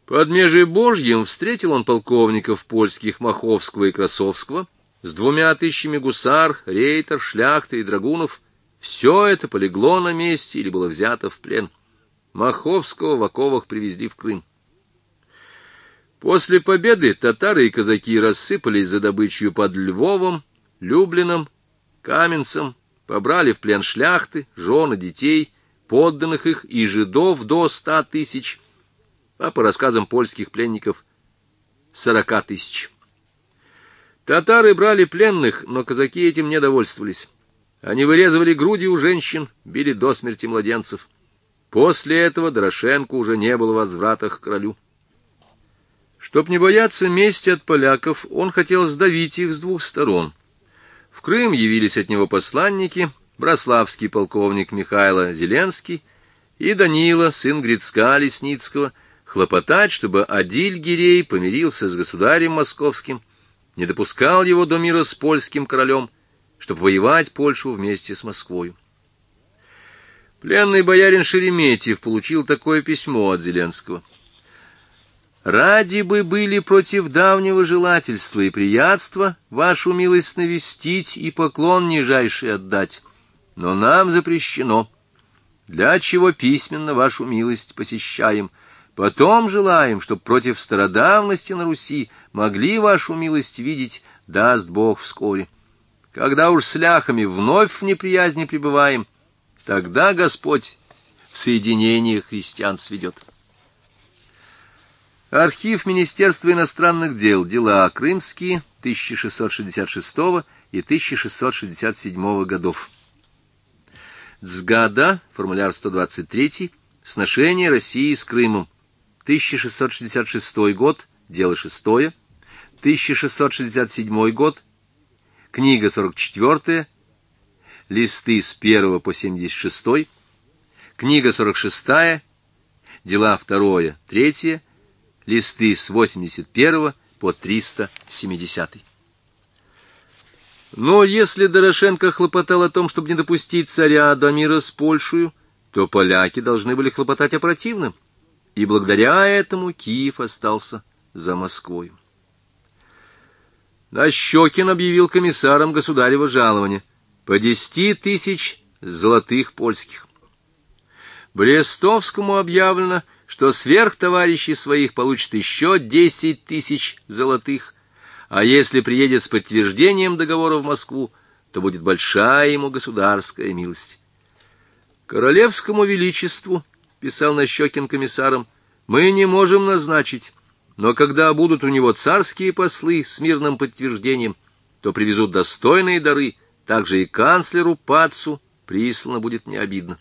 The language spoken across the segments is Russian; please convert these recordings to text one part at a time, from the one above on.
Под Межибожьем встретил он полковников польских Маховского и Красовского с 2000 гусар, рейтер, шляхты и драгунов. Все это полегло на месте или было взято в плен. Маховского в оковах привезли в Крым. После победы татары и казаки рассыпались за добычей под Львовом, Люблином, Каменцем, побрали в плен шляхты, жен и детей, подданных их и жидов до 100 000, а по рассказам польских пленников 40 000. Татары брали пленных, но казаки этим не довольствовались. Они вырезывали груди у женщин, били до смерти младенцев. После этого Дорошенко уже не было возврата к королю. Чтоб не бояться мести от поляков, он хотел сдавить их с двух сторон. В Крым явились от него посланники, браславский полковник Михайло Зеленский и Данила, сын Грицка Лесницкого, хлопотать, чтобы Адиль-Гирей помирился с государем московским, не допускал его до мира с польским королем, чтобы воевать Польшу вместе с Москвою. Пленный боярин Шереметьев получил такое письмо от Зеленского. «Ради бы были против давнего желательства и приятства вашу милость навестить и поклон нижайший отдать, но нам запрещено, для чего письменно вашу милость посещаем. Потом желаем, чтоб против стародавности на Руси могли вашу милость видеть, даст Бог вскоре. Когда уж с ляхами вновь в неприязни пребываем, тогда Господь в соединение христиан сведет». Архив Министерства иностранных дел. Дела крымские 1666 и 1667 годов. Цгада, формуляр 123, сношение России с Крымом. 1666 год, дело 6, 1667 год, книга 44, листы с 1 по 76, книга 46, дела 2, 3, листы с 81 по 370. Но если Дорошенко хлопотал о том, чтобы не допустить царя до мира с Польшей, то поляки должны были хлопотать о противном, и благодаря этому Киев остался за Москвой. Нащекин объявил комиссаром государева жалования по 10 000 золотых польских. Брестовскому объявлено, что сверх товарищей своих получит еще 10 000 золотых, а если приедет с подтверждением договора в Москву, то будет большая ему государская милость. Королевскому величеству, писал Нащекин комиссарам, мы не можем назначить, но когда будут у него царские послы с мирным подтверждением, то привезут достойные дары, также и канцлеру Пацу прислано будет не обидно.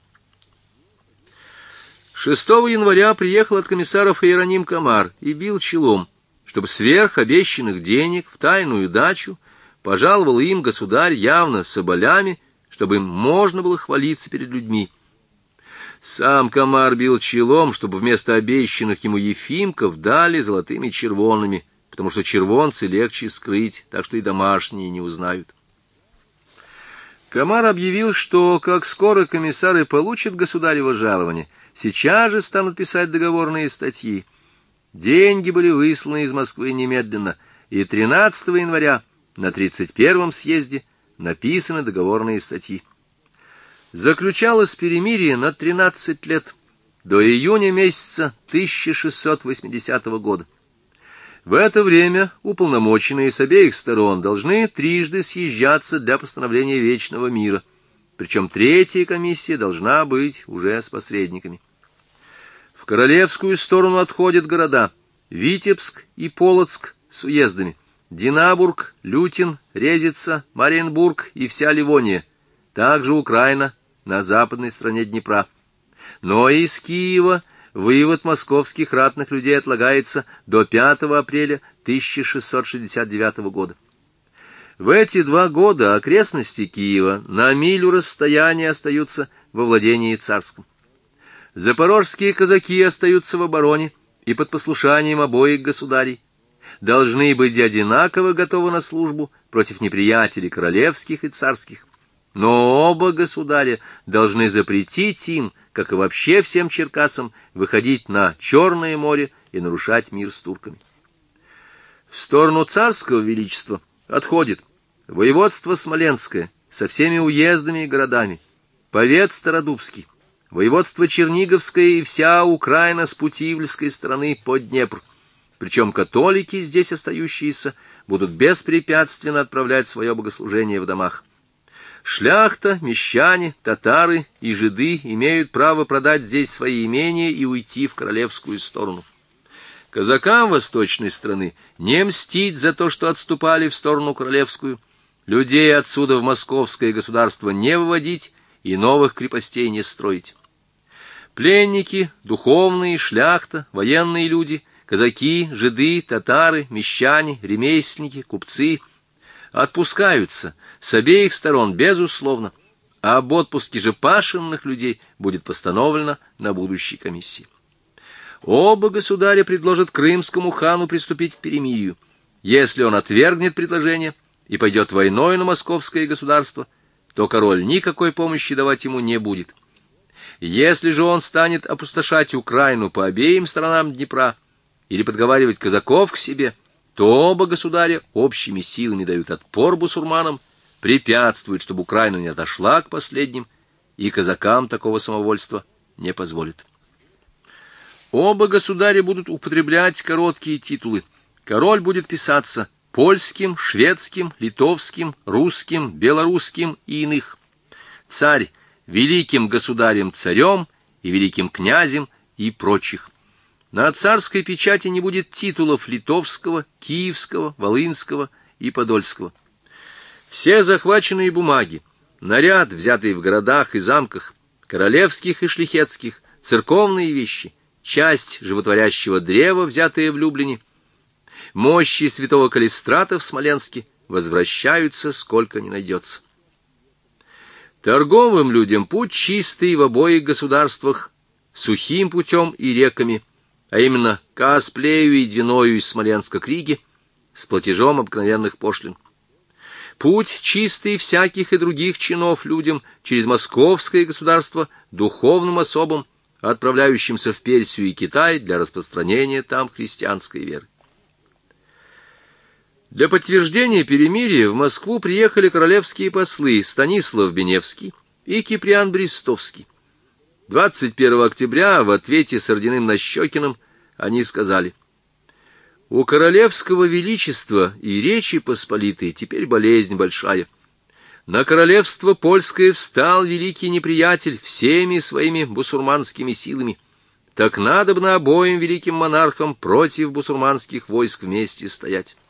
6 января приехал от комиссаров Иероним Комар и бил челом, чтобы сверх обещанных денег в тайную дачу пожаловал им государь явно соболями, чтобы им можно было хвалиться перед людьми. Сам Комар бил челом, чтобы вместо обещанных ему ефимков дали золотыми червонами, потому что червонцы легче скрыть, так что и домашние не узнают. Комар объявил, что как скоро комиссары получат государево жалование, сейчас же станут писать договорные статьи. Деньги были высланы из Москвы немедленно, и 13 января на 31-м съезде написаны договорные статьи. Заключалось перемирие на 13 лет, до июня месяца 1680 года. В это время уполномоченные с обеих сторон должны трижды съезжаться для постановления вечного мира, причем третья комиссия должна быть уже с посредниками. В королевскую сторону отходят города Витебск и Полоцк с уездами, Динабург, Лютин, Резица, Мариенбург и вся Ливония, также Украина на западной стороне Днепра. Но из Киева вывод московских ратных людей отлагается до 5 апреля 1669 года. В эти 2 года окрестности Киева на милю расстояния остаются во владении царском. Запорожские казаки остаются в обороне и под послушанием обоих государей, должны быть одинаково готовы на службу против неприятелей королевских и царских. Но оба государя должны запретить им, как и вообще всем черкасам, выходить на Черное море и нарушать мир с турками. В сторону царского величества отходит воеводство Смоленское со всеми уездами и городами, повет Стародубский, воеводство Черниговское и вся Украина с Путивльской стороны под Днепр. Причем католики, здесь остающиеся, будут беспрепятственно отправлять свое богослужение в домах. Шляхта, мещане, татары и жиды имеют право продать здесь свои имения и уйти в королевскую сторону. Казакам восточной страны не мстить за то, что отступали в сторону королевскую, людей отсюда в московское государство не выводить и новых крепостей не строить. Пленники, духовные, шляхта, военные люди, казаки, жиды, татары, мещане, ремесленники, купцы отпускаются с обеих сторон безусловно, а об отпуске же пашенных людей будет постановлено на будущей комиссии. Оба государя предложат крымскому хану приступить к перемирию. Если он отвергнет предложение и пойдет войной на московское государство, то король никакой помощи давать ему не будет. Если же он станет опустошать Украину по обеим сторонам Днепра или подговаривать казаков к себе, то оба государя общими силами дают отпор бусурманам, препятствуют, чтобы Украина не отошла к последним, и казакам такого самовольства не позволит. Оба государя будут употреблять короткие титулы. Король будет писаться польским, шведским, литовским, русским, белорусским и иных. Царь великим государем-царем и великим князем и прочих. На царской печати не будет титулов литовского, киевского, волынского и подольского. Все захваченные бумаги, наряд, взятый в городах и замках, королевских и шляхетских, церковные вещи, часть животворящего древа, взятая в Люблине, мощи святого Калистрата в Смоленске возвращаются, сколько ни найдется. Торговым людям путь чистый в обоих государствах, сухим путем и реками, а именно Касплею и Двиною из Смоленска к Риге, с платежом обыкновенных пошлин. Путь чистый всяких и других чинов людям через московское государство духовным особам, отправляющимся в Персию и Китай для распространения там христианской веры. Для подтверждения перемирия в Москву приехали королевские послы Станислав Беневский и Киприан Брестовский. 21 октября в ответе с орденным Нащекиным они сказали: «У королевского величества и Речи Посполитой теперь болезнь большая. На королевство польское встал великий неприятель всеми своими бусурманскими силами. Так надобно обоим великим монархам против бусурманских войск вместе стоять.